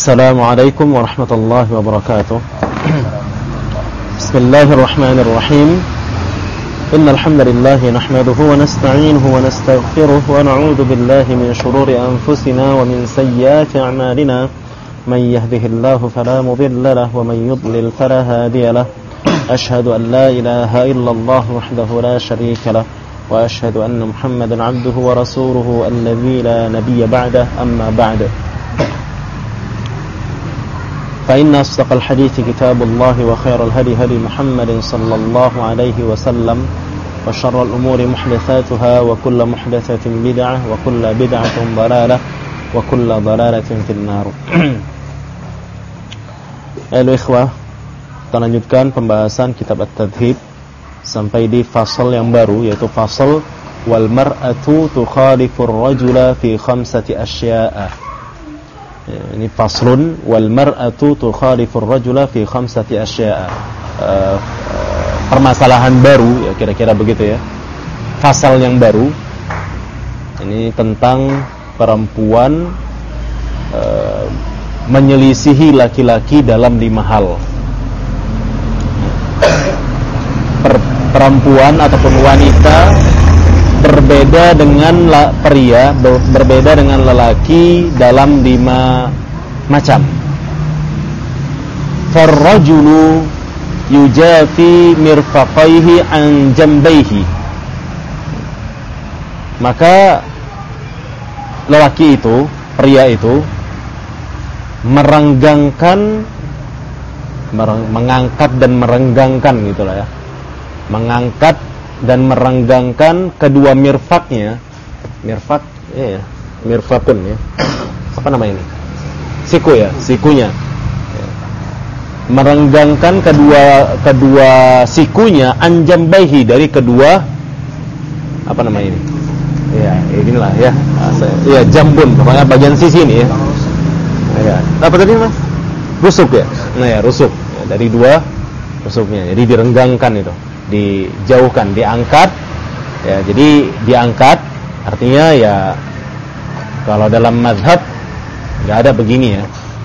السلام عليكم ورحمة الله وبركاته. بسم الله الرحمن الرحيم. إن الحمد لله نحمده ونستعينه ونستغفره ونعوذ بالله من شرور أنفسنا ومن سيئات أعمالنا. من يهده الله فلا مضل له ومن يضلل فلا هادي له. أشهد أن لا إله إلا الله وحده لا شريك له وأشهد أن محمدا عبده ورسوله الذي لا نبي بعده. أما بعد، فإن أصدق الحديث كتاب الله وخير الهدي هدي محمد صلى الله عليه وسلم وشر الأمور محدثاتها وكل محدثة بدعة وكل بدعة ضلالة وكل ضلالة في النار. Halo ikhwah, kita lanjutkan pembahasan kitab At-Tadhib sampai di fasal yang baru, yaitu fasal wal mar'atu tukhalifur rajula fi khamsati asya'a. Ini faslun wal mar'atu tukhalifur rajula fi khamsati asya'a. Permasalahan baru, ya kira-kira begitu ya. Fasal yang baru ini tentang perempuan menyelisihi laki-laki dalam 5 hal. Perempuan ataupun wanita berbeda dengan pria, berbeda dengan lelaki dalam 5 macam. Farrajulu yujafi mirfaqaihi an jambaihi. Maka lelaki itu, pria itu mengangkat dan merenggangkan gitulah ya. Mengangkat dan merenggangkan kedua mirfaknya. Mirfak, ya, mirfakun ya. Apa nama ini? Siku ya, sikunya. Merenggangkan kedua sikunya anjambaihi, dari kedua apa nama ini? Ya, inilah ya. Ya, jambun, pokoknya bagian sisi ini ya. Ya. Apa tadi Mas? Rusuk ya. Nah ya, rusuk. Ya, dari 2 rusuknya. Jadi direnggangkan itu. Dijauhkan, diangkat ya. Jadi diangkat artinya ya, kalau dalam mazhab enggak ada begini ya.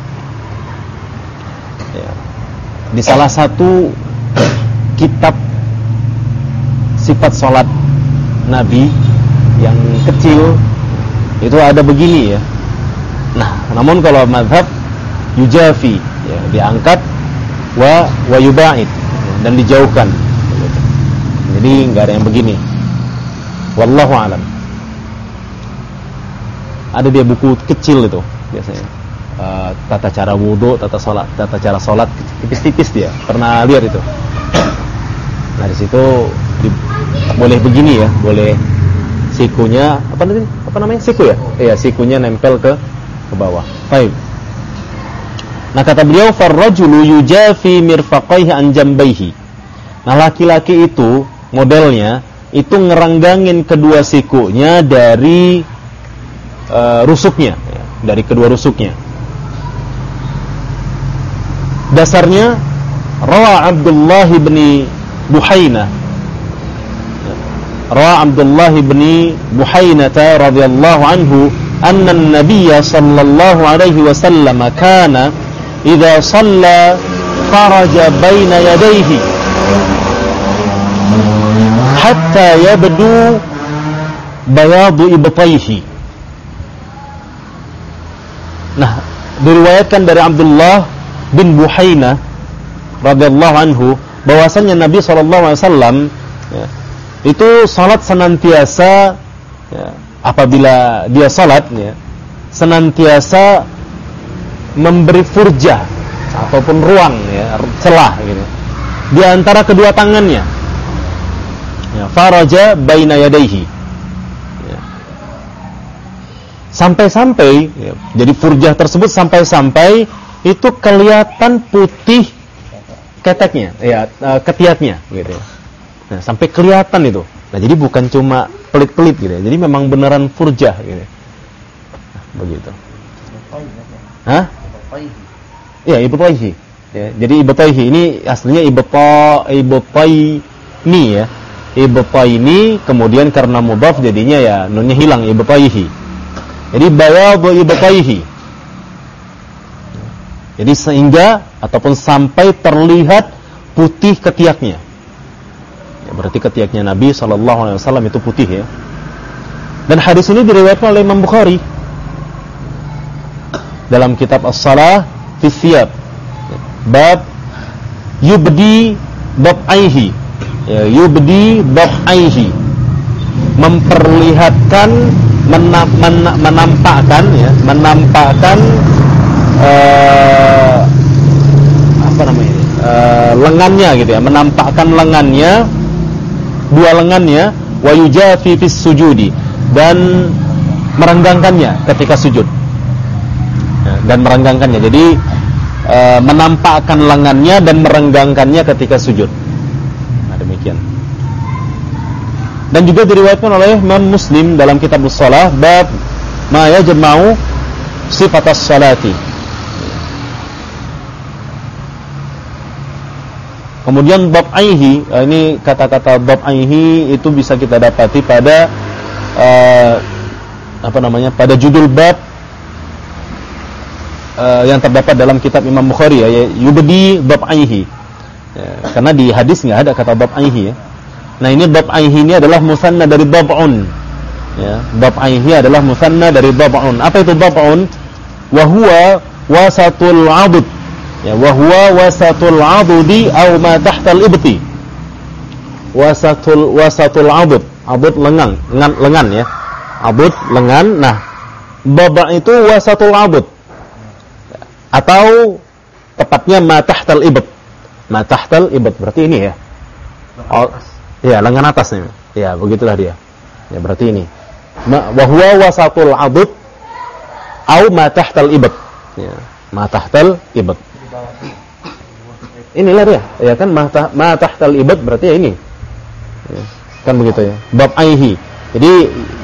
Ya. Di salah satu kitab sifat salat Nabi yang kecil itu ada begini ya. Nah, namun kalau mazhab yujafi ya, diangkat wa yuba'id ya, dan dijauhkan. Jadi enggak ada yang begini. Wallahu alam. Ada dia buku kecil itu biasanya. Tata cara wudu, tata cara salat tipis-tipis dia. Pernah lihat itu. Nah, di situ boleh begini ya, boleh sikunya apa namanya? Siku ya? Iya, sikunya nempel ke bawah. Baik. Nah, kata beliau farrajulu yujafi mirfaqaihi an jambaihi. Nah, laki-laki itu modelnya itu ngerenggangin kedua sikunya dari rusuknya ya, dari kedua rusuknya. Dasarnya rawa Abdullah bin Buhainah. Rawa Abdullah bin Buhainah radhiyallahu anhu anna an-nabiy sallallahu alaihi wasallam kana idza shalla faraja baina yadayhi hatta yabdu bayadu ibtayhi. Nah, diriwayatkan dari Abdullah bin Buhainah radhiyallahu anhu bahwasanya Nabi sallallahu alaihi wasallam ya, itu salat senantiasa ya, apabila dia salat ya, senantiasa memberi furjah ataupun ruang ya, celah gitu di antara kedua tangannya. Ya, faraja baina yadayhi. Ya. Sampai-sampai ya, jadi furjah tersebut sampai-sampai itu kelihatan putih keteknya, ya, ketiaknya gitu ya. Nah, sampai kelihatan itu. Nah, jadi bukan cuma pelit-pelit gitu ya. Jadi memang beneran furjah gitu. Nah, begitu. Hah? Iya, ibtaihi. Ya, jadi ibtaihi ini aslinya ibtaini ya. Ibtaini kemudian karena mudhaf jadinya ya nunnya hilang, ibtaihi. Jadi bayadu ibtaihi. Jadi sehingga ataupun sampai terlihat putih ketiaknya. Ya, berarti ketiaknya Nabi SAW itu putih ya. Dan hadis ini diriwayatkan oleh Imam Bukhari dalam kitab As-Salah fi Thiyab, bab yubdi bab'aihi, ya, yubdi bab'aihi, memperlihatkan, menampakkan ya, menampakkan apa namanya, lengannya gitu ya, menampakkan lengannya, dua lengannya, wa yujafi fis sujudi, dan merenggangkannya ketika sujud ya, dan merenggangkannya. Jadi menampakkan lengannya dan merenggangkannya ketika sujud. Nah, demikian. Dan juga diriwayatkan oleh Imam Muslim dalam kitab As-Shalah, bab ma yajma'u sifatas salati. Kemudian bab aihi, ini kata-kata bab aihi itu bisa kita dapati pada pada judul bab yang terdapat dalam kitab Imam Bukhari ya, yubdi bab aihi. Ya, karena di hadis nggak ada kata bab aihi ya. Nah, ini bab aihi ini adalah musanna dari bab'un. Ya, bab aihi adalah musanna dari bab'un. Apa itu bab'un? Wa huwa wasatul 'abd. Ya, wa huwa wasatul 'abdi aw ma tahtal ibti. Wasatul 'abd. 'Abd lengan ya. 'Abd lengan. Nah, bab' itu wasatul 'abd. Atau tepatnya ma tahtal ibd. Ma tahtal ibd berarti ini ya. Oh, ya, lengan atas nih. Ya, begitulah dia. Ya, berarti ini. Wa huwa wasatul 'abd au ma tahtal ibd. Ya, ma tahtal ibd. Inilah dia. Ya kan, ma tahtal ibd berarti ya ini. Ya, kan begitu ya. Bab aihi. Jadi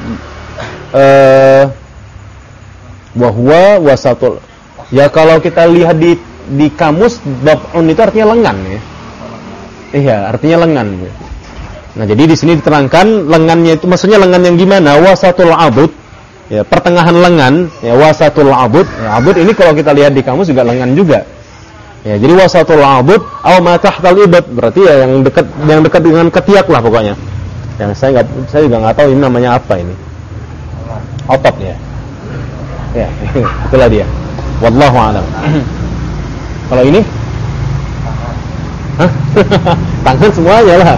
wa huwa wasatul. Ya, kalau kita lihat di kamus, bab'un itu artinya lengan ya. Iya, artinya lengan. Nah, jadi di sini diterangkan lengannya itu maksudnya lengan yang gimana? Wasatul 'abd, ya, pertengahan lengan, ya, wasatul 'abd. Ya, 'abd ini kalau kita lihat di kamus juga lengan juga. Ya, jadi wasatul 'abd aw ma tahtal ibd, berarti ya yang dekat dengan ketiak lah pokoknya. Yang saya juga enggak tahu ini namanya apa ini. Otot ya. Ya, itulah dia. Wallahu a'lam. Kalau ini? Hah? Tangan semuanya lah.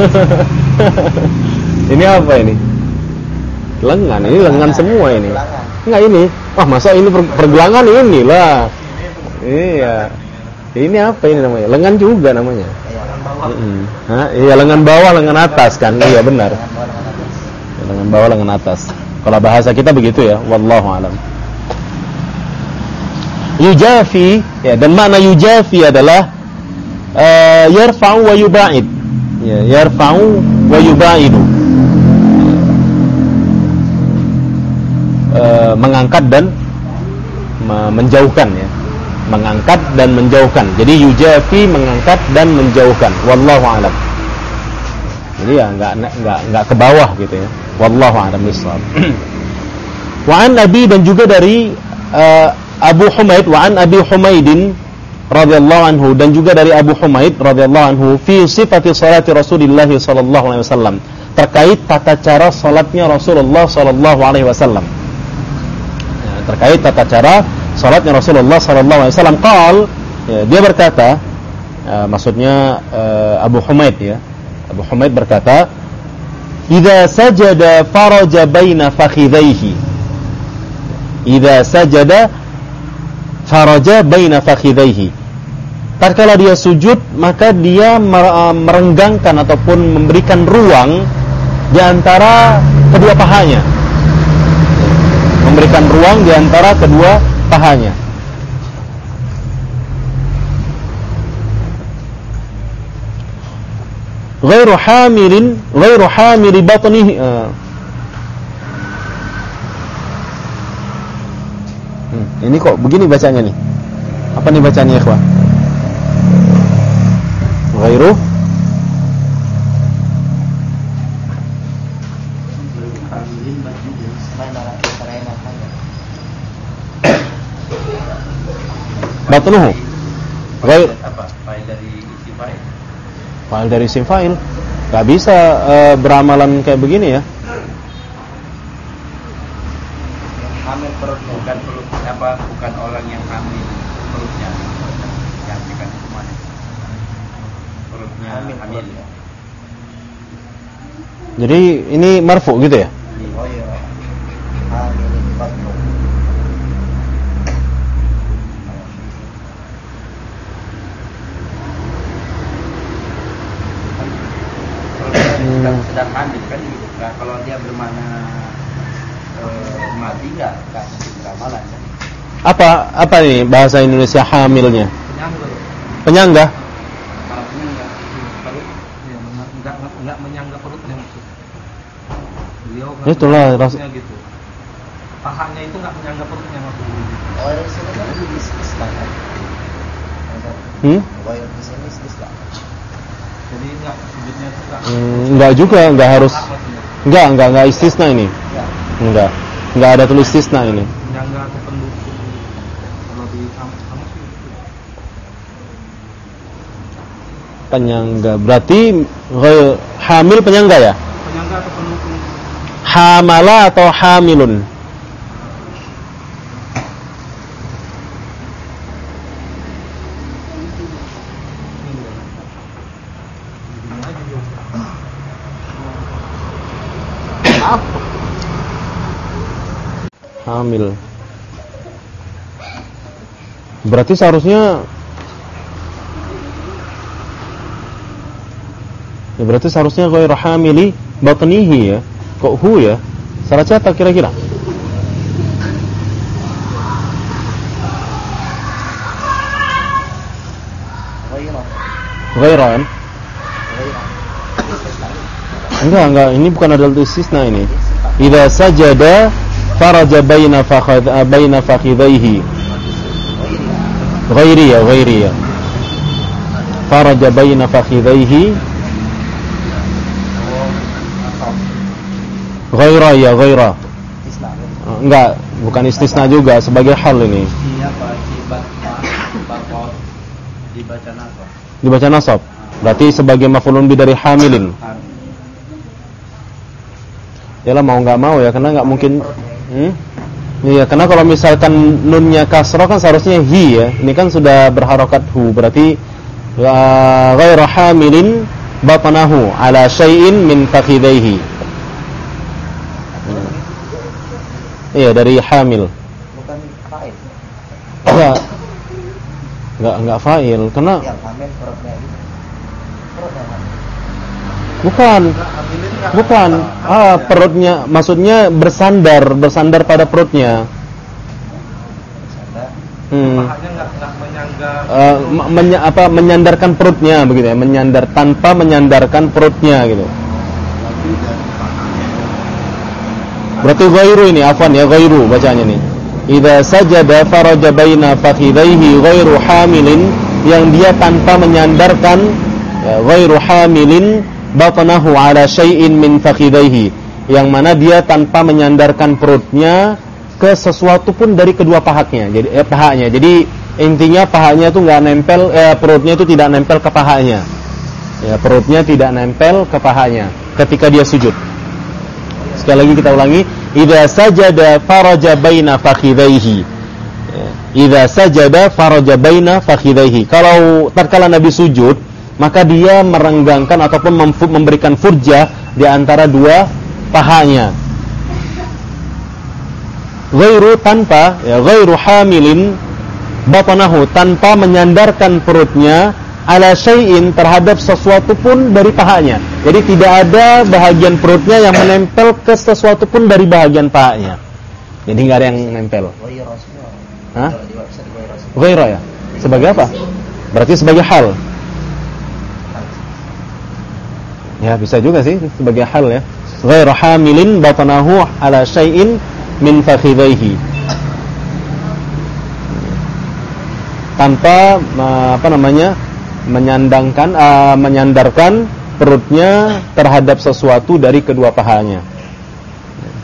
Ini apa ini? Lengan, ini lengan semua ini. Enggak ini. Wah, masa ini pergelangan ini lah. Iya. Ini apa ini namanya? Lengan juga namanya. Iya, lengan bawah, lengan atas kan? Iya, benar. Lengan bawah, lengan atas. Kalau bahasa kita begitu ya. Wallahu a'lam. Yujafi, ya, dan makna yujafi adalah yarfa'u wa yuba'id. Ya, yarfa'u wa yuba'idu. Mengangkat dan menjauhkan ya. Mengangkat dan menjauhkan. Jadi yujafi, mengangkat dan menjauhkan. Wallahu a'lam. Jadi ya enggak ke bawah gitu ya. Wallahu a'lam bissawab. Wa an Abi, dan juga dari Abu Humaid, wa an Abi Humaidin radhiyallahu anhu, dan juga dari Abu Humaid radhiyallahu anhu, fi sifati salati Rasulillah sallallahu alaihi wasallam, terkait tata cara salatnya Rasulullah sallallahu alaihi wasallam. Ya, terkait tata cara salatnya Rasulullah sallallahu alaihi wasallam, ya, dia berkata, maksudnya Abu Humaid ya. Abu Humaid berkata, "Idza sajada faraja baina fakhidhaihi." Idza sajada faraja baina fakhidhaihi. Tatkala dia sujud, maka dia merenggangkan ataupun memberikan ruang di antara kedua pahanya. Memberikan ruang di antara kedua pahanya. Ghairu hamili batnihi. Ini kok begini bacanya nih. Apa nih bacanya, ikhwan? Ghairu batnuhu. Ghair apa? Fa'il dari isim fa'il. Fa'il dari isim fa'il. Enggak bisa beramalan kayak begini ya. Hamil perut bukan perut apa? Bukan orang yang hamil perutnya. Gantikan semuanya. Perutnya hamil. Jadi ini marfu gitu ya? Oh iya. Hamil batnu. Sedang hamil kan gitu. Nah, kalau dia bermakna mati nggak mungkin ramalan kan? Apa nih bahasa Indonesia hamilnya? Penyangga. Kalau penyangga perut ya enggak menyangga perutnya maksud. Beliau Itulah rasanya gitu. Pahanya itu enggak menyangga perutnya maksud. Oh, dari sini kan Islam. Di sini Islam. Jadi enggak sujudnya itu enggak juga, enggak harus. Enggak istisna ini. Enggak ada tulis istisna ini. Penyangga atau pendukung. Kalau di sama sih. Penyangga berarti hamil penyangga ya? Penyangga atau pendukung. Hamala atau hamilun? Hamil. Berarti seharusnya ghairu hamili batnihi ya. Kok hu ya? Salah cetak kira-kira? Ghairan. Enggak, ini bukan adalah istisna ini. Idza sajada faraja baina fakhidhaihi. Ghairi ya. Faraja baina fakhidhaihi. Ghaira. Enggak, bukan istisna juga, sebagai hal ini. Dibaca nasab. Berarti sebagai maf'ulun bi dari hamilin. Yalah mau enggak mau ya, karena enggak mungkin. Iya, karena kalau misalkan nunnya kasrah kan seharusnya hi ya. Ini kan sudah berharokat hu, berarti ghairu hamilin batnahu ala syai'in min fakhidaihi. Iya, dari hamil. Bukan fa'il. Enggak fa'il, karena yang hamil perutnya itu. Bukan. Perutnya maksudnya bersandar pada perutnya. Pahanya enggak menyangga. Menyandarkan perutnya begitu ya, tanpa menyandarkan perutnya gitu. Berarti ghairu ini, afwan ya, ghairu bacanya nih. Idza sajada faraja baina fakhidaihi ghairu hamilin, yang dia tanpa menyandarkan ghairu hamilin batnahu ala syai'in min fakhidaihi, yang mana dia tanpa menyandarkan perutnya ke sesuatu pun dari kedua pahanya. Jadi pahanya. Jadi intinya pahanya itu enggak nempel, perutnya itu tidak nempel ke pahanya. Ya, perutnya tidak nempel ke pahanya ketika dia sujud. Sekali lagi kita ulangi, idza sajada faraja baina fakhidaihi. Idza sajada faraja baina fakhidaihi. Kalau tatkala Nabi sujud, maka dia merenggangkan ataupun memberikan furjah di antara dua pahanya. Ghairu tanpa, ya, ghairu hamilin batnahu, tanpa menyandarkan perutnya ala syai'in, terhadap sesuatu pun dari pahanya. Jadi tidak ada bahagian perutnya yang menempel ke sesuatu pun dari bahagian pahanya. Jadi enggak ada yang nempel. Hah? Ghaira ya? Sebagai apa? Berarti sebagai hal. Ya, bisa juga sih sebagai hal ya. Ghairu hamilin batnahu ala syai'in min fakhidaihi. Tanpa menyandarkan perutnya terhadap sesuatu dari kedua pahanya.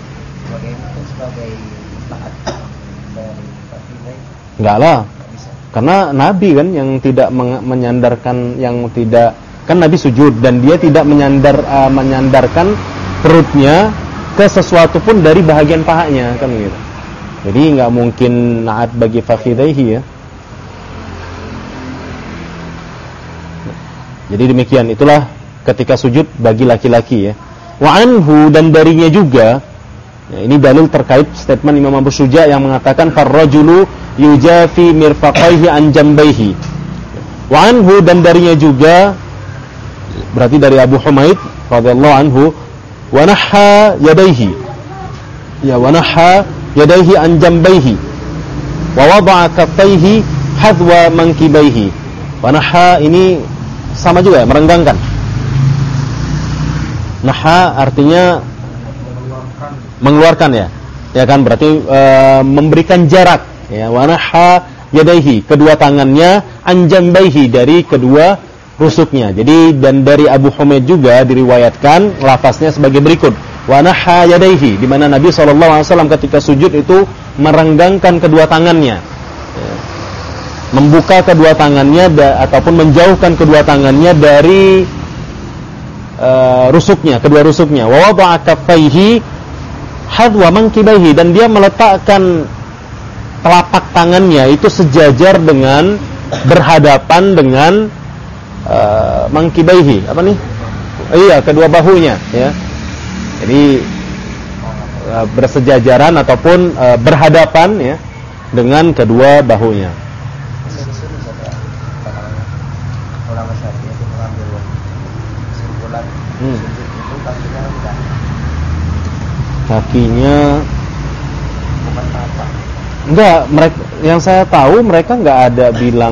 Enggak lah. Karena Nabi kan yang tidak menyandarkan, yang tidak, kan Nabi sujud dan dia tidak menyandarkan perutnya ke sesuatu pun dari bahagian pahanya, kan gitu. Jadi nggak mungkin naat bagi fakhidaihi ya. Jadi demikian, itulah ketika sujud bagi laki-laki ya. Wa anhu, dan darinya juga ya, ini dalil terkait statement Imam Abu Syuja yang mengatakan farrajulu yujafi mirfaqaihi an jambaihi. Wa anhu, dan darinya juga, berarti dari Abu Humaid radhiyallahu anhu, wa nahha yadayhi. Ya, wa nahha yadayhi an jambaihi wa wada'a kaffaihi hadwa mankibaihi. Wa nahha ini sama juga ya, merenggangkan. Naha artinya mengeluarkan ya. Ya kan, berarti memberikan jarak ya. Wa naha yadaihi, kedua tangannya, anjambaihi, dari kedua rusuknya. Jadi dan dari Abu Humaid juga diriwayatkan lafaznya sebagai berikut. Wa naha yadaihi, di mana Nabi SAW ketika sujud itu merenggangkan kedua tangannya. Ya. Membuka kedua tangannya ataupun menjauhkan kedua tangannya dari rusuknya, kedua rusuknya. Wa wada'a kaffaihi hadwa mankibaihi, dan dia meletakkan telapak tangannya itu sejajar dengan, berhadapan dengan mankibaihi, apa nih? Iya, kedua bahunya ya. Jadi bersejajaran ataupun berhadapan ya dengan kedua bahunya. Kakinya enggak, mereka yang saya tahu mereka enggak ada bilang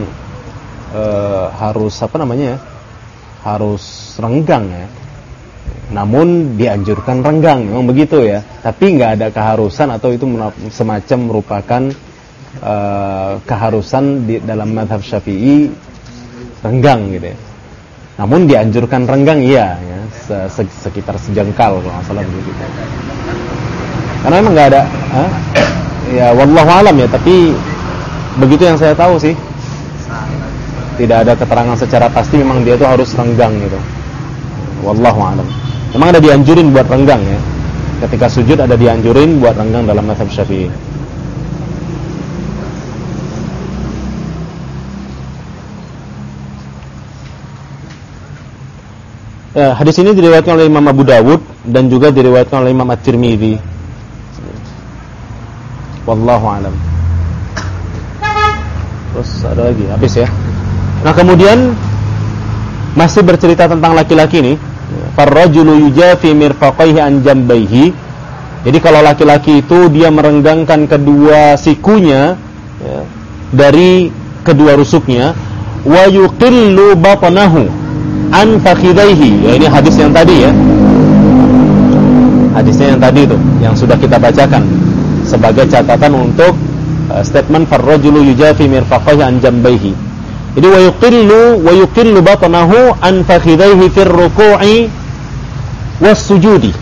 harus apa namanya ya, harus renggang ya. Namun dianjurkan renggang, memang begitu ya. Tapi enggak ada keharusan atau itu semacam merupakan keharusan di dalam mazhab Syafi'i renggang gitu ya. Namun dianjurkan renggang iya ya, sekitar sejengkal kalau nggak salah begitu. Karena memang nggak ada, ya wallahu alam ya. Tapi begitu yang saya tahu sih. Tidak ada keterangan secara pasti memang dia itu harus renggang gitu. Wallahu alam. Memang ada dianjurin buat renggang ya. Ketika sujud ada dianjurin buat renggang dalam mazhab Syafi'i. Ya, hadis ini diriwayatkan oleh Imam Abu Dawud dan juga diriwayatkan oleh Imam At-Tirmidzi. Wallahu alam. Terus ada lagi, habis ya. Nah, kemudian masih bercerita tentang laki-laki nih. Farrajulu yujafi mirfaqaihi an jambaihi. Jadi kalau laki-laki itu dia merenggangkan kedua sikunya ya, dari kedua rusuknya, wa yuqillu batnahu an fakhidaihi. Ya, ini hadis yang tadi ya. Hadisnya yang tadi itu yang sudah kita bacakan sebagai catatan untuk statement farrajulu yujafi mirfaqaihi an jambaihi. Jadi wa yuqillu batnahu an fakhidaihi fir ruku'i was sujudi.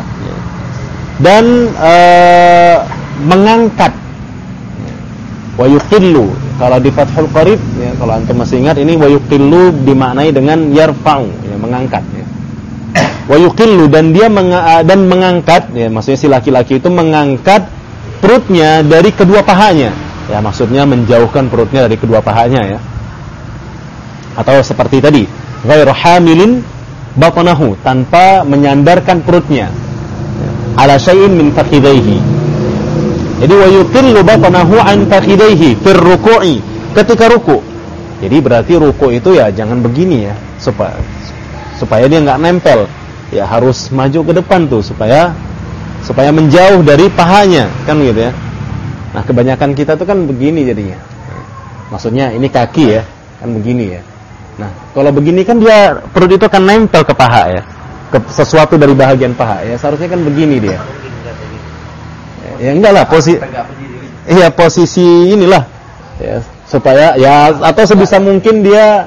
Dan mengangkat wa yuqillu, kalau di Fathul Qarib ya, kalau antum masih ingat ini wa yuqillu dimaknai dengan yarfa'u ya, mengangkat ya. Wa yuqillu, dan dia mengangkat ya, maksudnya si laki-laki itu mengangkat perutnya dari kedua pahanya. Ya, maksudnya menjauhkan perutnya dari kedua pahanya ya. Atau seperti tadi, ghairu hamilin batnahu, tanpa menyandarkan perutnya ala syai'in min fakhidaihi. Jadi wa yuqillu batnahu an fakhidaihi fir ruku'i, ketika ruku'. Jadi berarti ruku' itu ya jangan begini ya, supaya dia enggak nempel. Ya harus maju ke depan tuh supaya menjauh dari pahanya, kan gitu ya. Nah, kebanyakan kita tuh kan begini jadinya. Maksudnya ini kaki ya, kan begini ya. Nah, kalau begini kan dia perut itu kan nempel ke paha ya, ke sesuatu dari bahagian paha ya. Seharusnya kan begini dia. Ya enggak lah, posisi inilah ya, supaya ya, atau sebisa mungkin dia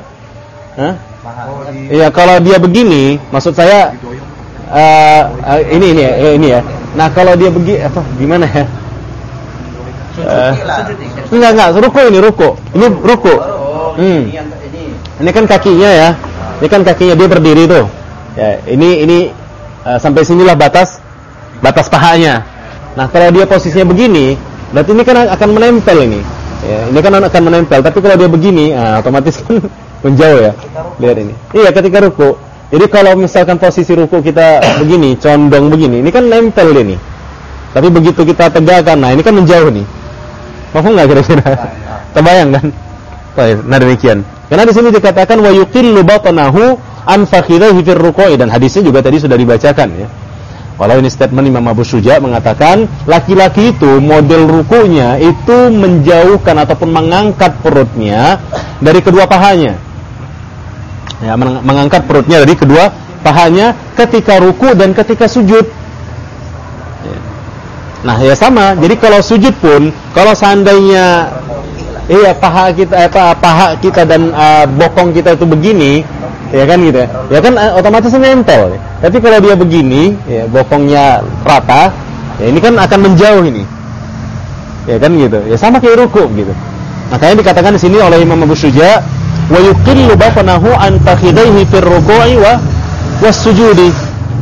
ya kalau dia begini, maksud saya ini ya. Nah, kalau dia begini apa gimana ya? Enggak, ruku ini ruku. Ini ruku. Ini kan kakinya ya. Ini kan kakinya dia berdiri tuh. Ya, ini sampai sinilah batas pahanya. Nah, kalau dia posisinya begini, berarti ini kan akan menempel ini. Ya, ini kan akan menempel. Tapi kalau dia begini, otomatis kan menjauh ya. Lihat ini. Iya, ketika ruku. Jadi kalau misalkan posisi ruku kita begini, condong begini, ini kan nempel dia nih. Tapi begitu kita tegakkan, nah ini kan menjauh nih. Paham nggak kira-kira? Terbayang kan? Nah demikian. Karena di sini dikatakan wa yuqillu batnahu an fakhidhihi fir ruku'i, dan hadisnya juga tadi sudah dibacakan ya. Walau ini statement Imam Abu Syuja mengatakan laki-laki itu model rukunya itu menjauhkan ataupun mengangkat perutnya dari kedua pahanya. Ya, mengangkat perutnya dari kedua pahanya ketika ruku dan ketika sujud. Ya. Nah, ya sama. Jadi kalau sujud pun, kalau seandainya paha kita dan bokong kita itu begini, ya kan gitu. Ya kan otomatis nempel. Tapi kalau dia begini, ya bokongnya rata, ya ini kan akan menjauh ini. Ya kan gitu. Ya sama kayak ruku gitu. Makanya dikatakan di sini oleh Imam Abu Syuja, wa yuqillu batnahu an takhidhihi fir ruku'i was sujudi.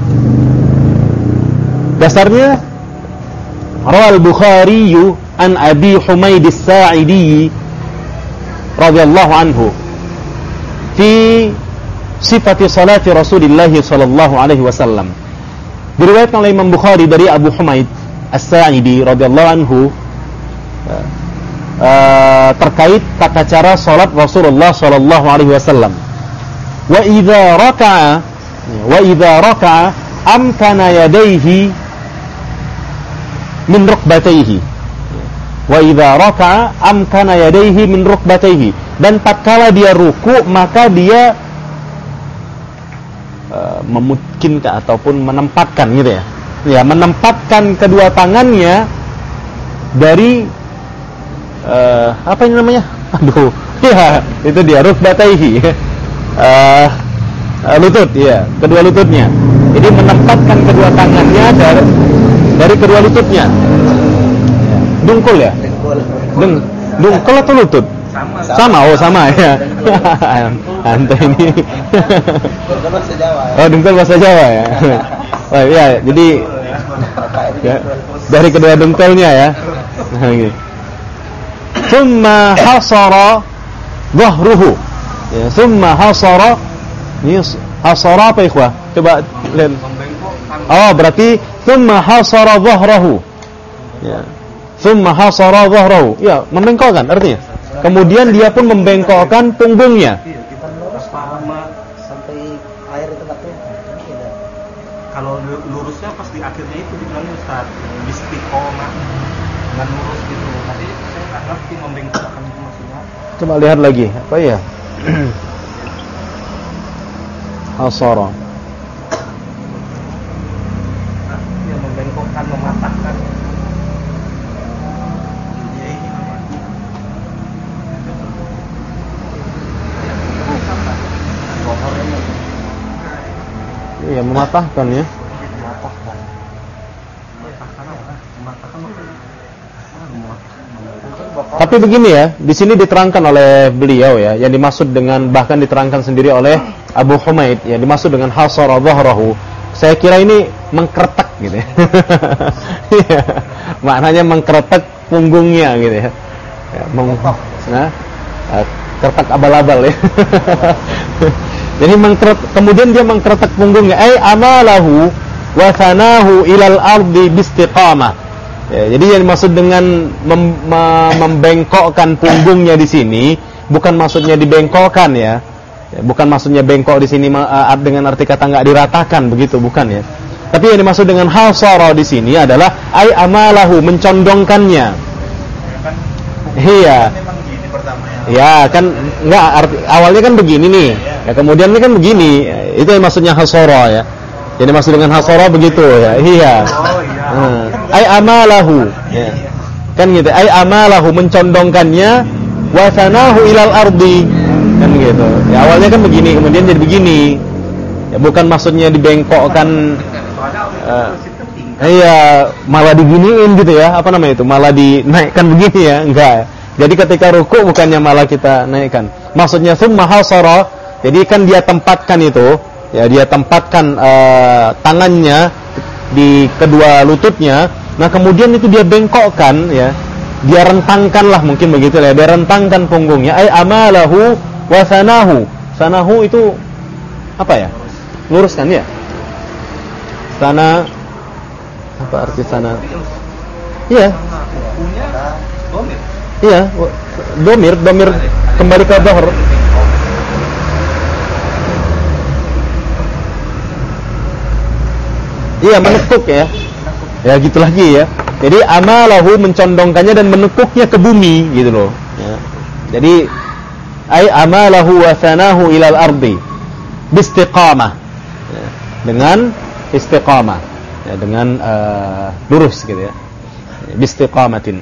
Dasarnya rawal Bukhari an Abi Humaid as-Sa'idi radhiyallahu anhu fi sifati salati Rasulillah sallallahu alaihi wasallam. Diriwayatkan oleh Imam Bukhari dari Abu Humaid as-Sa'idi radhiyallahu anhu terkait tata cara salat Rasulullah sallallahu alaihi wasallam. Wa idza raka'a amkana yadayhi min rukbatayhi. Wa idza raka'a amkana yadayhi min rukbatayhi. Dan tatkala dia ruku maka dia memungkinkan ataupun menempatkan gitu ya. Ya, menempatkan kedua tangannya dari apa ini namanya? Aduh. Ya, itu dia rukbatayhi. Lutut ya, kedua lututnya. Jadi menempatkan kedua tangannya dari kedua lututnya. Dungkul ya? Dungkul atau lutut? Sama. Sama ya. Ante ini. Dungkul bahasa Jawa ya. Oh iya, jadi ya, dari kedua dungkulnya ya. Nah, gitu. Thumma hasara dhahruhu. Ya, thumma hasara. Ini hasara apa ikhwah? Coba lihat. Oh, berarti thumma hasara dhahrahu. Ya. Thumma hasara dhahrahu. Ya, membengkokkan artinya. Kemudian dia pun membengkokkan punggungnya. Sampai air itu enggak kelihatan. Kalau lurusnya pas di akhirnya itu dibilangnya Ustaz, istiqomah. Dengan lurus gitu. Tadi saya enggak ngerti membengkokkan itu maksudnya. Coba lihat lagi. Apa ya? Hasara. Ya, membengkokkan, mematahkan. Iya, mematahkan ya. Tapi begini ya, di sini diterangkan oleh beliau ya, yang dimaksud dengan, bahkan diterangkan sendiri oleh Abu Humaid, ya dimaksud dengan hasara dhahrahu. Saya kira ini mengkretek gitu ya. Maknanya mengkretek punggungnya gitu ya. Kertek abal-abal ya. Jadi kemudian dia mengkretek punggungnya, ai amalahu wa thanahu ilal ardi bistiqamah. Ya, jadi yang dimaksud dengan membengkokkan punggungnya di sini bukan maksudnya dibengkokkan ya. Bukan maksudnya bengkok di sini dengan arti kata enggak diratakan begitu, bukan ya. Tapi yang dimaksud dengan hasara di sini adalah ai amalahu, mencondongkannya. Iya. Ya kan enggak, awalnya kan begini nih. Ya kemudian ini kan begini. Itu yang maksudnya hasara ya. Jadi maksud dengan hasara begitu ya. Iya. Ai amalahu. Ya. Kan gitu. Ai amalahu, mencondongkannya, wa sanahu ilal ardi. Kan gitu. Ya awalnya kan begini, kemudian jadi begini. Ya bukan maksudnya dibengkokkan. Iya, malah diginiin gitu ya, apa namanya itu? Malah dinaikkan begini ya, enggak. Jadi ketika ruku bukannya malah kita naikkan. Maksudnya tsumma hasara, jadi kan dia tempatkan itu, ya dia tempatkan tangannya di kedua lututnya. Nah, kemudian itu dia bengkokkan ya. Dia rentangkan lah mungkin begitu ya. Dia rentangkan punggungnya. Ai amalahu wa sanahu. Sanahu itu apa ya? Luruskan ya. Sana apa arti sana? Iya. Iya, domir kembali ke dhahr. Iya, menekuk ya. Ya gitu lagi ya. Jadi amalahu mencondongkannya dan menekuknya ke bumi gitu loh. Ya. Jadi ai amalahu wa sanahu ilal ardi bistiqamah. Ya. Dengan istiqamah. Ya, dengan lurus gitu ya. Bistiqamatin.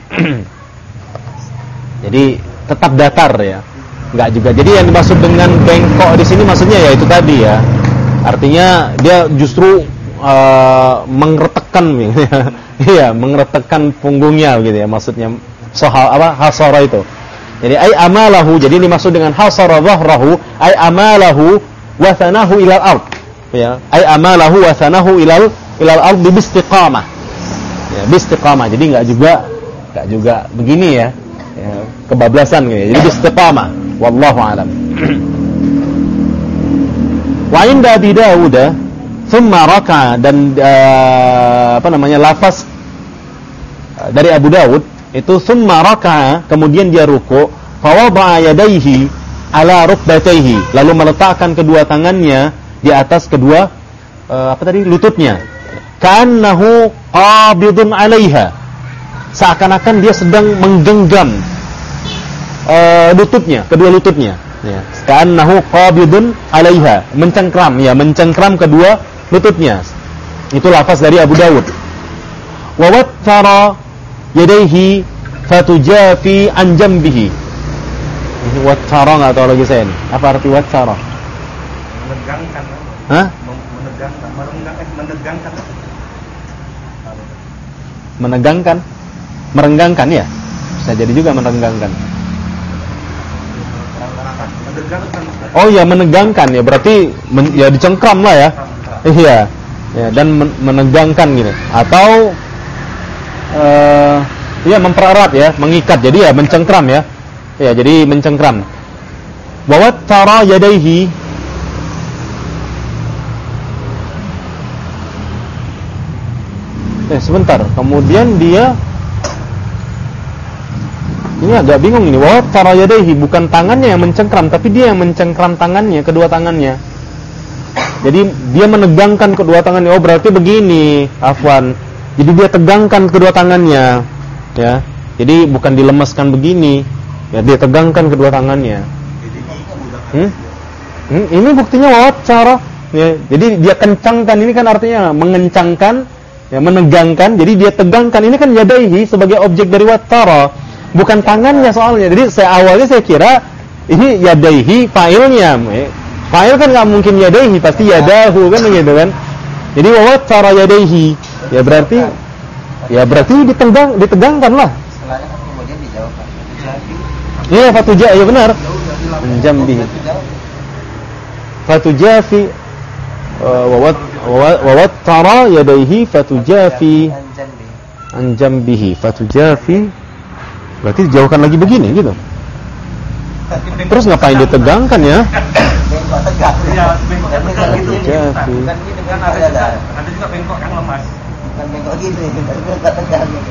Jadi tetap datar ya. Enggak juga. Jadi yang dimaksud dengan bengkok di sini maksudnya ya itu tadi ya. Artinya dia justru mengretekkan iya, mengretekkan punggungnya gitu ya maksudnya. Hasara itu. Jadi ai amalahu, jadi dimaksud dengan hasara dhahrahu ai amalahu wa sanahu ilal ard. Ya, ai amalahu wa sanahu ilal ard bistiqamah. Ya, bistiqamah. Jadi enggak juga begini ya. Ya, kebablasan gitu. Jadi istiqamah. Wallahu alam. Wa inda Abi Dawud thumma raka'a, dan lafaz dari Abu Dawud itu thumma raka'a, kemudian dia ruku', fa wada'a yadayhi ala rukbatayhi, lalu meletakkan kedua tangannya di atas kedua lututnya. Ka'annahu qabidun 'alaiha, seakan-akan dia sedang menggenggam kedua lututnya. Ya. Ka'annahu qabidun 'alaiha, mencengkram kedua lututnya. Itu lafaz dari Abu Dawud. Wa wattara yadayhi fatujafi an jambihi. Ini wattara enggak tahu lagi saya ini. Apa arti wattara? Menegangkan. Hah? Menegangkan. Merenggangkan ya? Bisa jadi juga merenggangkan. Oh ya, menegangkan ya, berarti ya dicengkram lah ya. Iya. Ya, dan menegangkan gitu. Atau ya mempererat ya, mengikat. Jadi ya mencengkram ya. Ya, jadi mencengkram. Wa wattara yadayhi, sebentar. Kemudian dia, ini agak bingung ini. Wa wattara yadayhi, bukan tangannya yang mencengkram, tapi dia yang mencengkram tangannya, kedua tangannya. Jadi dia menegangkan kedua tangannya. Oh, berarti begini, afwan. Jadi dia tegangkan kedua tangannya, ya. Jadi bukan dilemeskan begini, ya, dia tegangkan kedua tangannya. Ini buktinya wawancara, ya. Jadi dia kencangkan, ini kan artinya mengencangkan, ya, menegangkan. Jadi dia tegangkan, ini kan yadaihi sebagai objek dari wattara, bukan tangannya soalnya. Jadi awalnya saya kira ini yadaihi fa'ilnya. Fa'il kan nggak mungkin yadaihi, pasti yadahu kan begitu kan. Jadi wattara yadaihi, ya berarti ditegangkan lah. Setelahnya kan kemudian dijawab. Iya, fatuja, ya benar. Jambi. Fatujafi wa wattara yadaihi fatujafi an jambihi. Fatujafi berarti dijauhkan lagi begini gitu. Terus ngapain ditegangkan ya? Bengkok tegak. Iya, bengkok tegak gitu. Fatujafi. Bukan gini, Kan ada juga bengkok yang lemas. bukan bengkok gini, bengkok tegak gini.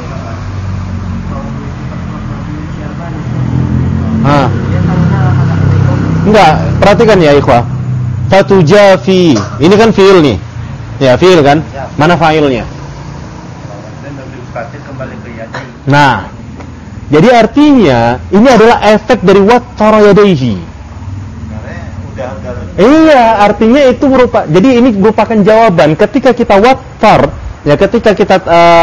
Enggak, perhatikan ya ikhwah. Fatujafi. Ini kan fi'il nih. Ya, fi'il kan? Mana fa'ilnya? Dan lebih ustadz kembali ke yadai. Nah, jadi artinya ini adalah efek dari wattara yadaihi. Udah. Iya, artinya itu jadi ini merupakan jawaban ketika kita wattar, ya, ketika kita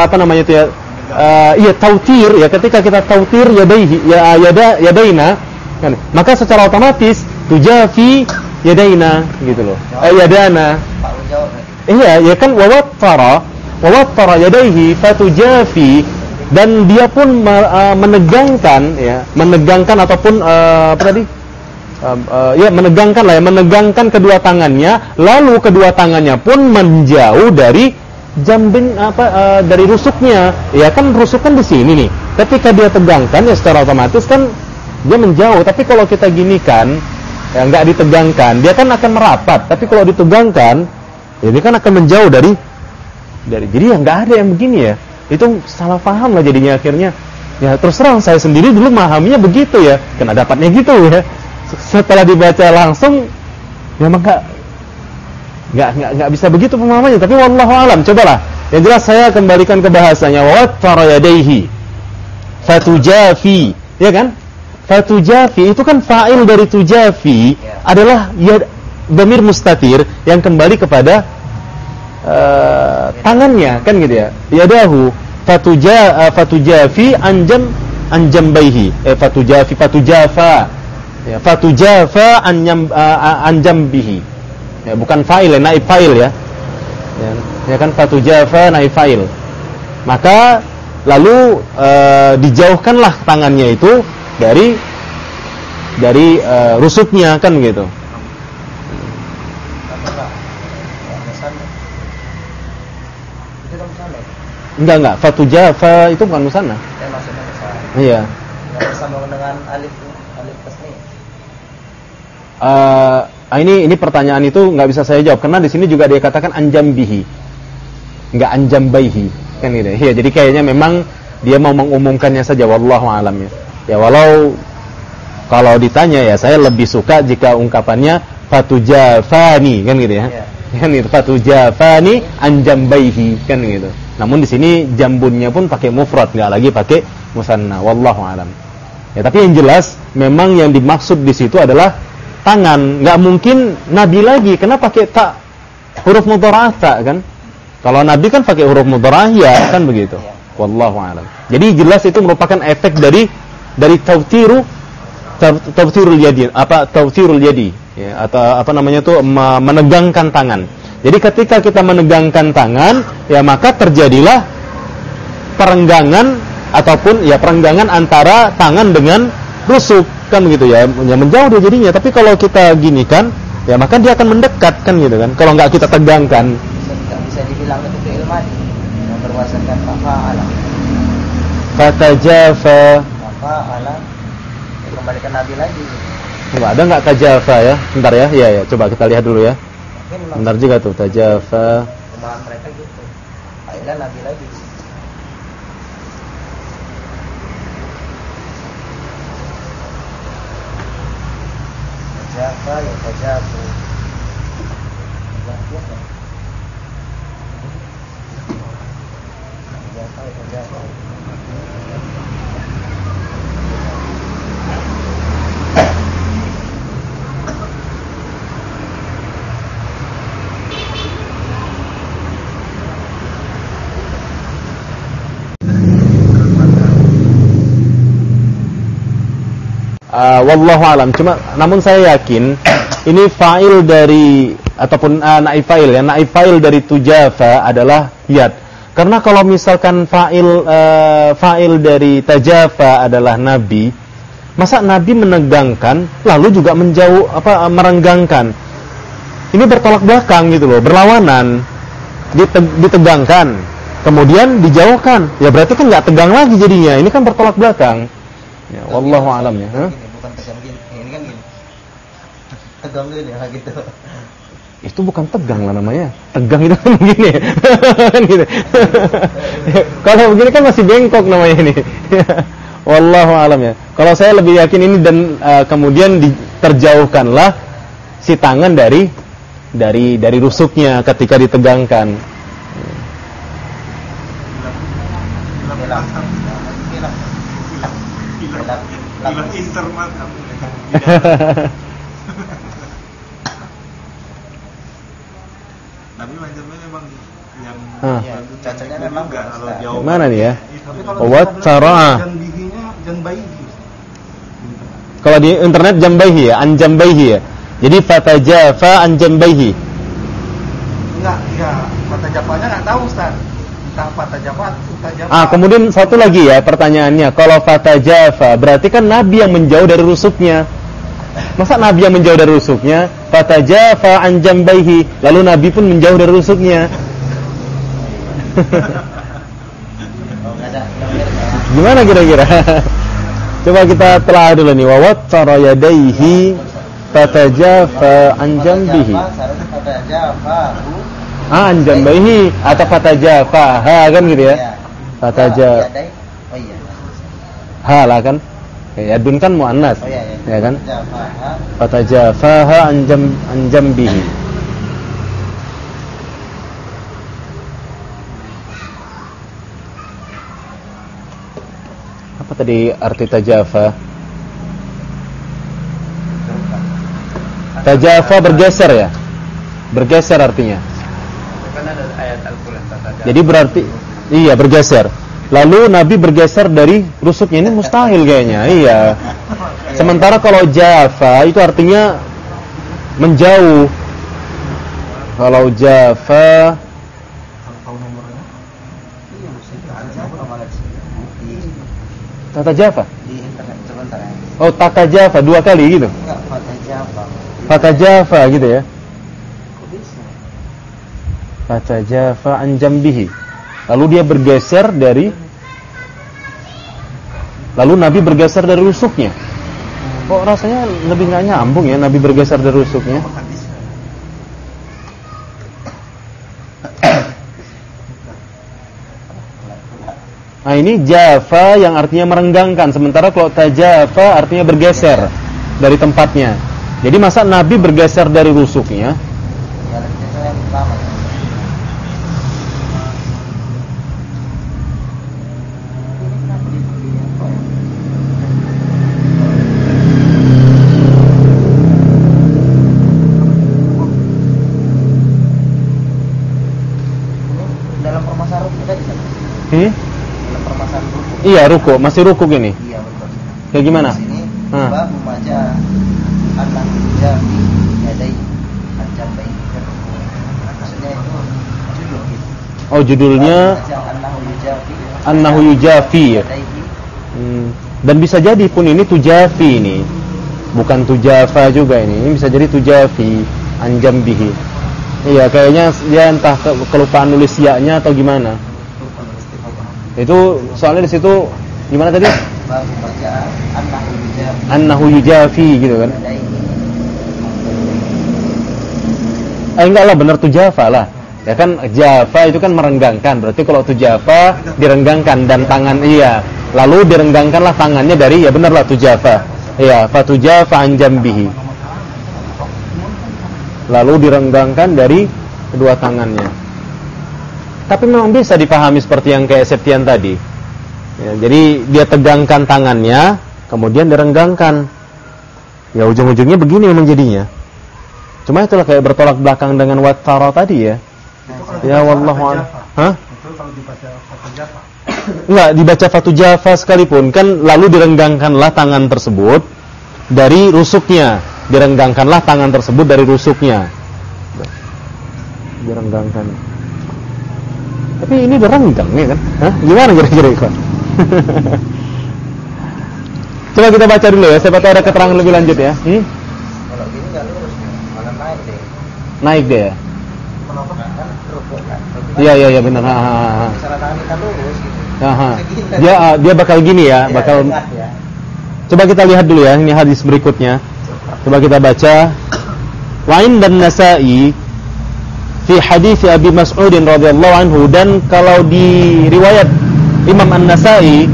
tautir, ya, ketika kita tautir yadaihi, ya, yadaina kan, maka secara otomatis tujafi yadaina gitu loh. Yadana. Pak lu jawab. Iya, ya kan wawattara. wa wattara yadayhi fatujafi, dan dia pun menegangkan ya, menegangkan ataupun apa tadi? Menegangkan kedua tangannya, lalu kedua tangannya pun menjauh dari jambin dari rusuknya. Ya kan rusuk kan di sini nih. Ketika dia tegangkan ya secara otomatis kan dia menjauh. Tapi kalau kita ginikan ya nggak ditegangkan, dia kan akan merapat. Tapi kalau ditegangkan, ya dia kan akan menjauh dari jadi ya nggak ada yang begini ya. Itu salah paham lah jadinya akhirnya. Ya terus terang saya sendiri dulu memahaminya begitu ya. Kena dapatnya gitu ya. Setelah dibaca langsung memang nggak bisa begitu pemahamannya. Tapi wallahu alam, cobalah. Yang jelas saya kembalikan ke bahasanya wa wattara yadayhi fatujafi, ya kan? Fatujafi itu kan fa'il dari tujafi adalah ya dhamir mustatir yang kembali kepada tangannya kan gitu ya. Yadahu fatujafi anjambaihi fatujafa ya, fatujafa anjambihi ya, bukan fa'il ya, naib fa'il ya. Ya kan fatujafa naib fa'il. Maka lalu dijauhkanlah tangannya itu dari rusuknya kan gitu. Enggak, fatujafa itu bukan musanna. Maksudnya musanna. Iya. Enggak sama dengan alif tasniah. Ini pertanyaan itu nggak bisa saya jawab karena di sini juga dia katakan anjambihi, nggak anjambaihi kan gitu. Iya, jadi kayaknya memang dia mau mengumumkannya saja, wallahu alam ya. Ya walau kalau ditanya ya saya lebih suka jika ungkapannya fatujafani kan gitu ya. Kan itu fatujafani anjambaihi kan gitu. Namun di sini jambunnya pun pakai mufrad, nggak lagi pakai musanna, wallahu alam. Ya tapi yang jelas memang yang dimaksud di situ adalah tangan. Nggak mungkin Nabi lagi, karena pakai tak huruf mudhara'ah tak kan? Kalau Nabi kan pakai huruf mudhara'ah ya kan begitu. Wallahu alam. Jadi jelas itu merupakan efek dari tawtirul yadi ya, atau apa namanya itu menegangkan tangan. Jadi ketika kita menegangkan tangan ya maka terjadilah perenggangan ataupun ya perenggangan antara tangan dengan rusuk kan begitu ya, menjauh dia jadinya. Tapi kalau kita gini kan ya maka dia akan mendekat kan gitu kan, kalau nggak kita tegangkan. Bisa dibilang itu fi'il madhi yang berwasankan fa'ala. Fatajafa. Fa'ala. Kembalikan Nabi lagi. Coba ada nggak tajafa ya? Bentar ya, iya ya. Coba kita lihat dulu ya. Benar juga tuh tajafa. Pemahaman mereka gitu. Akhirnya Nabi lagi. Tajafa ya tajafu. Tajafa ya tajafa. Wallahu alam. Cuma namun saya yakin ini fa'il dari ataupun naib fa'il ya, naib fa'il dari tujafa adalah yad. Karena kalau misalkan fa'il dari tajafa adalah Nabi, masa Nabi menegangkan lalu juga menjauh merenggangkan? Ini bertolak belakang gitu loh, berlawanan. Ditegangkan, kemudian dijauhkan. Ya berarti kan nggak tegang lagi jadinya. Ini kan bertolak belakang. Ya, wallahu alam ya. Bukan tegang gini, ini kan gini. Tegang gini ya gitu. Itu bukan tegang lah namanya. Tegang itu kan begini. Gitu. Kalau begini kan masih bengkok namanya ini. Wallahu alam ya. Kalau saya lebih yakin ini dan kemudian terjauhkanlah si tangan dari rusuknya ketika ditegangkan. Bilang intermat. Tapi macamnya memang yang cacatnya memang enggak kalau jauh. Mana nih ya? Wat cara. Janbaihi. Kalau di internet jambaihi ya, anjambaihi ya. Jadi fatajafa anjambaihi. Enggak, ya kata Japanya enggak tahu Ustaz. Kemudian satu lagi ya pertanyaannya, kalau fatajafa berarti kan Nabi yang menjauh dari rusuknya. Masa Nabi yang menjauh dari rusuknya? Fatajafa an jambaihi, lalu Nabi pun menjauh dari rusuknya. Gimana kira-kira? Coba kita telah dulu nih. Wa wattara yadayhi fatajafa an jambihi. An jambaihi atau fatajafa kan gitu ya. Fatajafa. Ha lah kan. Yadun kan muannas. Ya kan? Fatajafaha an jambihi. Apa tadi arti tajafa? Tajafa bergeser ya? Bergeser artinya. Kan ada ayat Al-Qur'an tajafa. Jadi berarti iya bergeser. Lalu Nabi bergeser dari rusuknya, ini mustahil kayaknya. Iya. Sementara kalau jafa itu artinya menjauh. Kalau jafa tatajafa. Oh, tatajafa dua kali gitu. Enggak, fatajafa. Fatajafa gitu ya. Fatajafa an jambihi. Lalu dia bergeser dari Nabi bergeser dari rusuknya. Kok rasanya lebih nggak nyambung ya Nabi bergeser dari rusuknya? Nah ini jafa yang artinya merenggangkan, sementara kalau tajafa artinya bergeser dari tempatnya. Jadi masa Nabi bergeser dari rusuknya? Dalam permasalahan ruku tadi kan? Dalam permasalahan ruku. Iya, ruku, masih ruku gini. Iya, betul. Kayak gimana? Di sini bab membaca anak jami yadai anjambai ruku. Maksudnya itu judul gitu. Oh, judulnya Annahu Yujafi ya. Dan bisa jadi pun ini tujafi ini. Bukan tujafa juga ini. Ini bisa jadi tujafi anjambihi. Iya, kayaknya dia entah kelupaan nulis ya-nya atau gimana. Itu soalnya di situ gimana tadi? Annahu yujafi gitu kan. Enggak lah, benar tujafa lah. Ya kan jafa itu kan merenggangkan. Berarti kalau tujafa direnggangkan dan tangan iya. Lalu direnggangkanlah tangannya dari ya benarlah tujafa. Iya, fatujafa an jambihi. Lalu direnggangkan dari kedua tangannya. Tapi memang bisa dipahami seperti yang kayak Septian tadi ya, jadi dia tegangkan tangannya, kemudian direnggangkan. Ya ujung-ujungnya begini memang jadinya. Cuma itulah kayak bertolak belakang dengan wattara tadi ya. Ya wallahu a'lam. Hah? Itu kalau dibaca fatajafa. Enggak, dibaca fatujafa sekalipun kan lalu direnggangkanlah tangan tersebut dari rusuknya. Direnggangkanlah tangan tersebut dari rusuknya. Direnggangkan. Tapi ini direnggang ya kan? Hah? Gimana kira-kira itu? Coba kita baca dulu ya, siapa tahu ada keterangan lebih lanjut ya. Kalau gini nggak lurus, malah naik deh. Naik deh ya? Kenapa? Kan rukuk kan. Iya benar. Misalnya tangan kita lurus gitu. Dia bakal gini ya, bakal. Ya. Coba kita lihat dulu ya, ini hadis berikutnya. Coba kita baca. Wa'in dan Nasa'i fi hadis Abi Mas'ud radhiyallahu anhu, dan kalau di riwayat Imam An-Nasa'i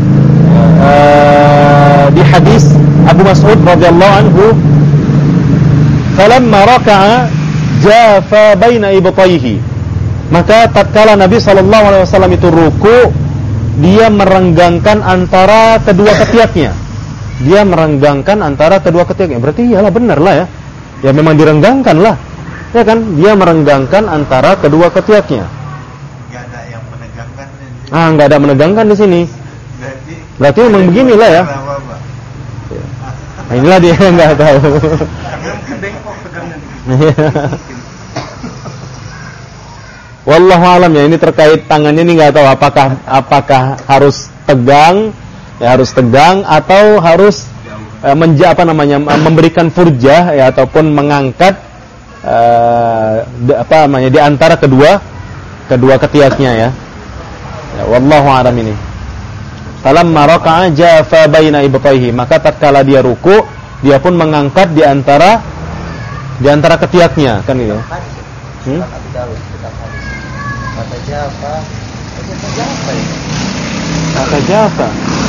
di hadis Abu Mas'ud radhiyallahu anhu, falamma raka'a jafa baina ibtayhi, maka tatkala Nabi sallallahu alaihi wasallam itu ruku, dia merenggangkan antara kedua ketiaknya. Dia merenggangkan antara kedua ketiaknya. Berarti iyalah benar lah ya. Ya memang direnggangkan lah. Ya kan? Dia merenggangkan antara kedua ketiaknya. Enggak ada yang menegangkan di sini. Enggak ada menegangkan di sini. Berarti memang beginilah ya. Nah, inilah dia yang enggak tahu. Wallahu alam ya, ini terkait tangannya ini nggak tahu apakah harus tegang, ya harus tegang atau harus memberikan furjah ya ataupun mengangkat di antara kedua ketiaknya ya. Ya, wallahu alam ini. Falamma raka'a jafa baina ibtayhi, maka tatkala dia ruku, dia pun mengangkat di antara ketiaknya, kan gitu. Kata Jafa. Kata Jafa.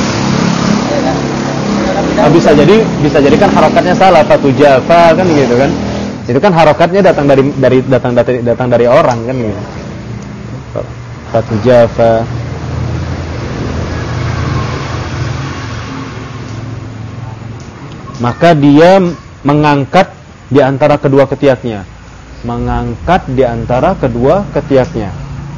Bisa jadi kan harokatnya salah, fatu Jafa kan gitu kan. Itu kan harokatnya datang dari orang kan gitu. Fatu Jafa. Maka dia mengangkat di antara kedua ketiaknya. Mengangkat di antara kedua ketiaknya.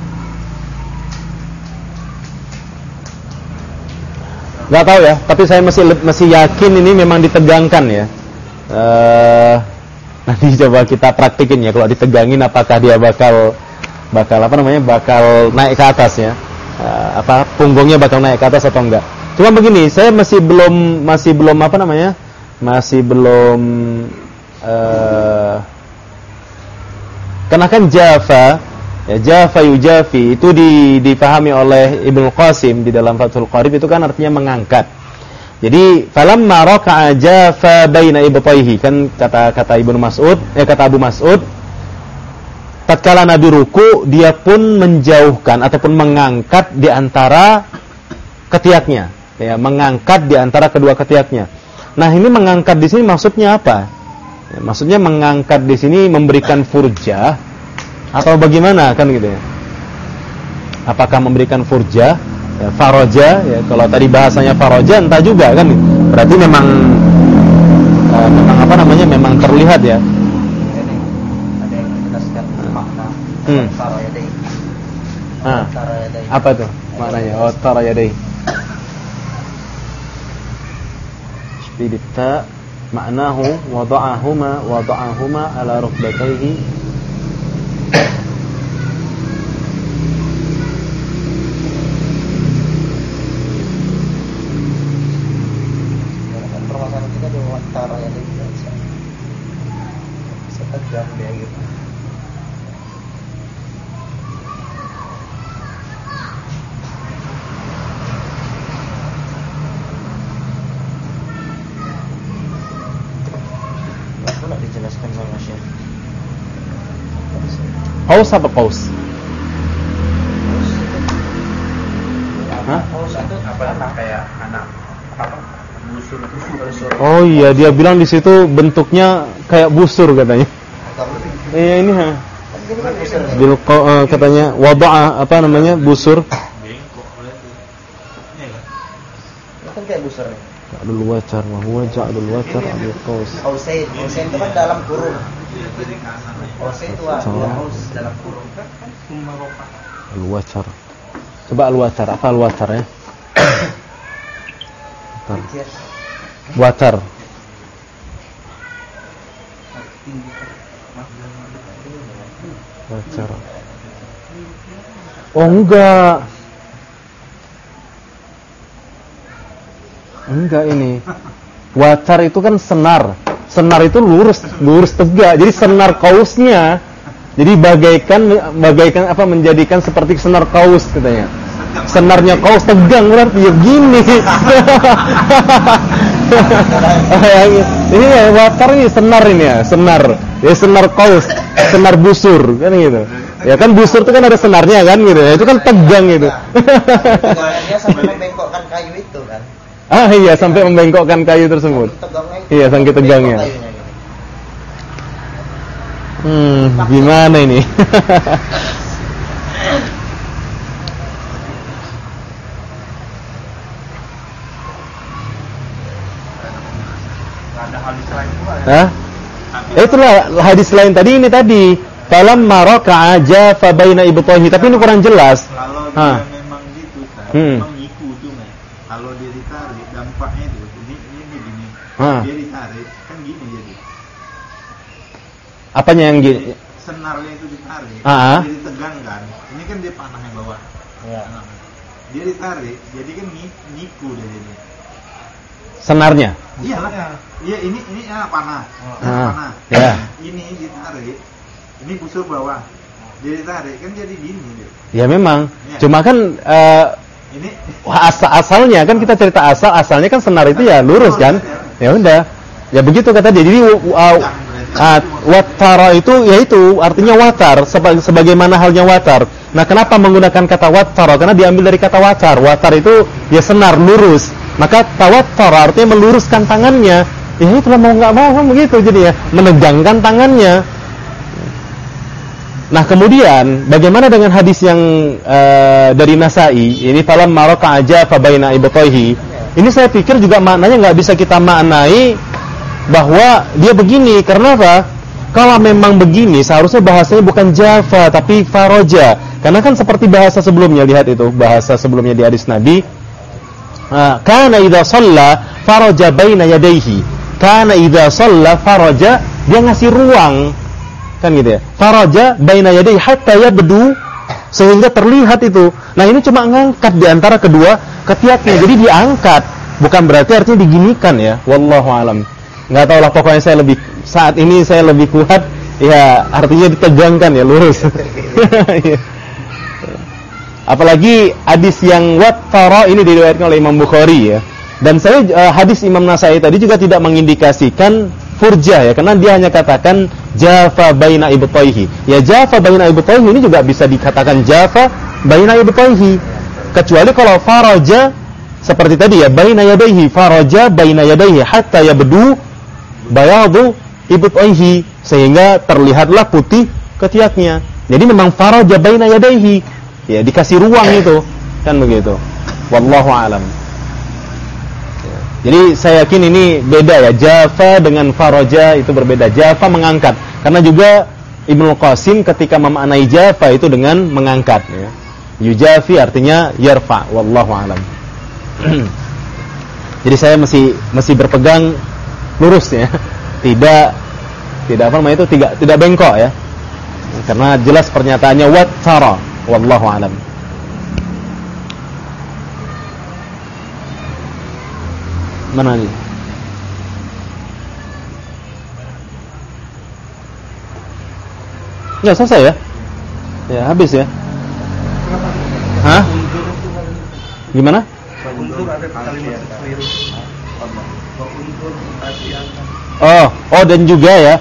Gak tahu ya, tapi saya masih yakin ini memang ditegangkan ya. Nanti coba kita praktikin ya, kalau ditegangin apakah dia bakal naik ke atas ya. Punggungnya bakal naik ke atas atau enggak. Cuma begini, saya masih belum karena kan Jafa ya, Jafa yujafi itu dipahami oleh Ibnu Qasim di dalam Fathul Qarib, itu kan artinya mengangkat. Jadi falamma raka'a jafa baina ibtayhi, kan kata Ibnu Mas'ud, kata Abu Mas'ud, tatkala Nabi ruku dia pun menjauhkan ataupun mengangkat di antara ketiaknya, ya, mengangkat di antara kedua ketiaknya. Nah, ini mengangkat di sini maksudnya apa? Ya, maksudnya mengangkat di sini memberikan furjah atau bagaimana kan gitu ya? Apakah memberikan furjah, ya, faroja? Ya, kalau tadi bahasanya faroja entah juga kan. Berarti memang memang terlihat ya. Ada yang menjelaskan makna tarayadai. Apa tuh maknanya? Oh, tarayadai. Bidta maknahu wada'ahuma ala rukbatayhi. Permasalahan kita di antara yang bisa setegak dia gitu. Dijelaskan sama Syekh. Qaus apa qaus? Qaus itu kayak anak busur. Oh iya, dia bilang di situ bentuknya kayak busur katanya. Iya ini katanya wada'a busur. Kan kayak busur nih. Ja'dul watar wa huwa ja'dul watar Abul Qaus. Qausain itu kan dalam kurung. Qausain itu qaus dalam kurung kan sumaroka. Al-watar. Coba al-watar, apa al-watar ya? Watar. Watar. Oh enggak ini. Watar itu kan senar. Senar itu lurus tegak. Jadi senar kausnya jadi bagaikan menjadikan seperti senar kaus katanya. Senarnya kaus tegang berarti ya gini. Ini ya watar ini senar ini ya, senar. Ya senar kaus, senar busur kan gitu. Ya kan busur itu kan ada senarnya kan gitu. Ya, itu kan tegang gitu. Dia sampai membengkokkan kayu itu kan. Iya, sampai membengkokkan kayu tersebut. Iya, saking tegangnya. Gimana ini? Ada hadis lain pula ya. Hah? Itulah hadis lain tadi ini tadi. Falamma raka'a jafa baina ibtayhi, tapi ini kurang jelas. Kalau dia memang gitu, memang iku itu nih. Kalau dia ditarik dampaknya itu ini gini. Dia ditarik kan gini jadi. Apanya yang gini? senarnya itu ditarik, Ah. dia ditegangkan. Ini kan dia panahnya bawah. Ya. Dia ditarik, jadi kan nyiku dia jadi. Senarnya. Iyalah. Iya, ini panah. Panah. Ya. Ini ditarik. Ini busur bawah. Dia ditarik kan jadi gini dia. Ya memang. Ya. Cuma kan Ini asalnya kan kita cerita asalnya kan senar itu ya lurus kan. Ya udah. Ya begitu kata dia. Jadi wattara itu yaitu artinya watar sebagaimana halnya watar. Nah, kenapa menggunakan kata wattara? Karena diambil dari kata watar. Watar itu ya senar lurus. Maka tawattara artinya meluruskan tangannya. Ya itulah mau enggak mau kan begitu jadi ya, menegangkan tangannya. Nah, kemudian bagaimana dengan hadis yang dari Nasa'i? Ini falam maraka aja fa baina ibtaihi. Ini saya pikir juga maknanya enggak bisa kita maknai bahwa dia begini. Karena apa? Kalau memang begini, seharusnya bahasanya bukan jafa tapi faraja. Karena kan seperti bahasa sebelumnya, lihat itu bahasa sebelumnya di hadis Nabi. Kana idza shalla faraja baina yadayhi. Kana idza shalla faraja, dia ngasih ruang. Kan gitu ya. Faraja baina yadayhi hatta yabdu, sehingga terlihat itu. Nah, ini cuma ngangkat di antara kedua ketiaknya. Jadi diangkat, bukan berarti artinya diginikan ya. Wallahu alam. Enggak tahu lah, pokoknya saat ini saya lebih kuat ya, artinya ditegangkan ya, lurus. Apalagi hadis yang wattara ini diriwayatkan oleh Imam Bukhari ya. Dan saya hadis Imam Nasa'i tadi juga tidak mengindikasikan furja ya, karena dia hanya katakan jafa baina ibtaihi. Ya, jafa baina ibtaihi ini juga bisa dikatakan jafa baina ibtaihi. Kecuali kalau faraja seperti tadi ya, baina yadayhi, faraja baina yadayhi hatta yabdu bayadu ibtaihi, sehingga terlihatlah putih ketiaknya. Jadi memang faraja baina yadayhi. Ya, dikasih ruang itu. Kan begitu. Wallahu alam. Jadi saya yakin ini beda ya, jafa dengan faraja itu berbeda. Jafa mengangkat, karena juga Ibnu Qasim ketika memaknai jafa itu dengan mengangkat ya. Yujafi artinya yarfa, wallahu alam. Jadi saya masih berpegang lurus ya. Tidak apa namanya itu, tidak bengkok ya. Karena jelas pernyataannya wattara, wallahu alam. Mana nih? Ya, selesai ya? Ya, habis ya? Hah? Gimana? Undur ada kalimat keliru. Undur dan juga ya,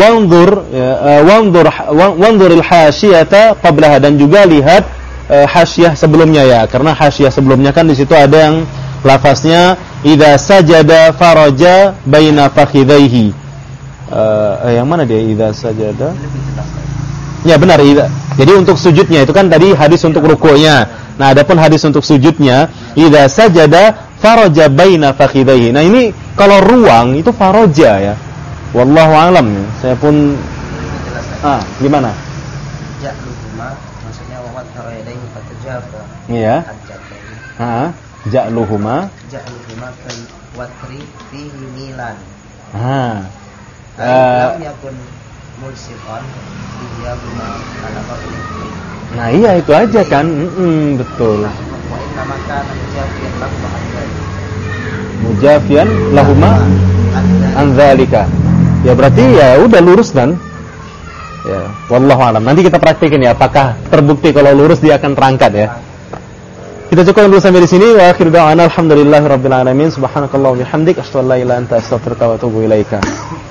wanzuril hasyiyata qablaha, dan juga lihat hasyiyah sebelumnya ya, karena hasyiyah sebelumnya kan di situ ada yang lafaznya idza sajada faraja baina fakhidaihi. Yang mana dia idza sajada? Ya benar, jadi untuk sujudnya itu kan tadi hadis untuk rukuknya. Nah, adapun hadis untuk sujudnya idza sajada faraja baina fakhidaihi. Nah, ini kalau ruang itu faraja ya. Wallahu alam. Saya pun gimana? Ja'luhuma maksudnya wa wattara yadayhi fatajafa. Iya. Ja'luhuma Kal watri fihi milan. Lam yakun mulsifan diyabuma ala qabli. Nah, iya itu aja kan. Betul. Wa inna makana mujafiyan lahuma an dzalika. Ya berarti ya udah lurus kan? Ya, wallahu alam. Nanti kita praktekin ya, apakah terbukti kalau lurus dia akan terangkat ya. Kita cukupkan dulu sampai di sini. Wa akhiru da'wana alhamdulillahirabbil alamin. Subhanakallahumma wa bihamdik asyhadu an la ilaha illa anta astaghfiruka wa atubu ilaika.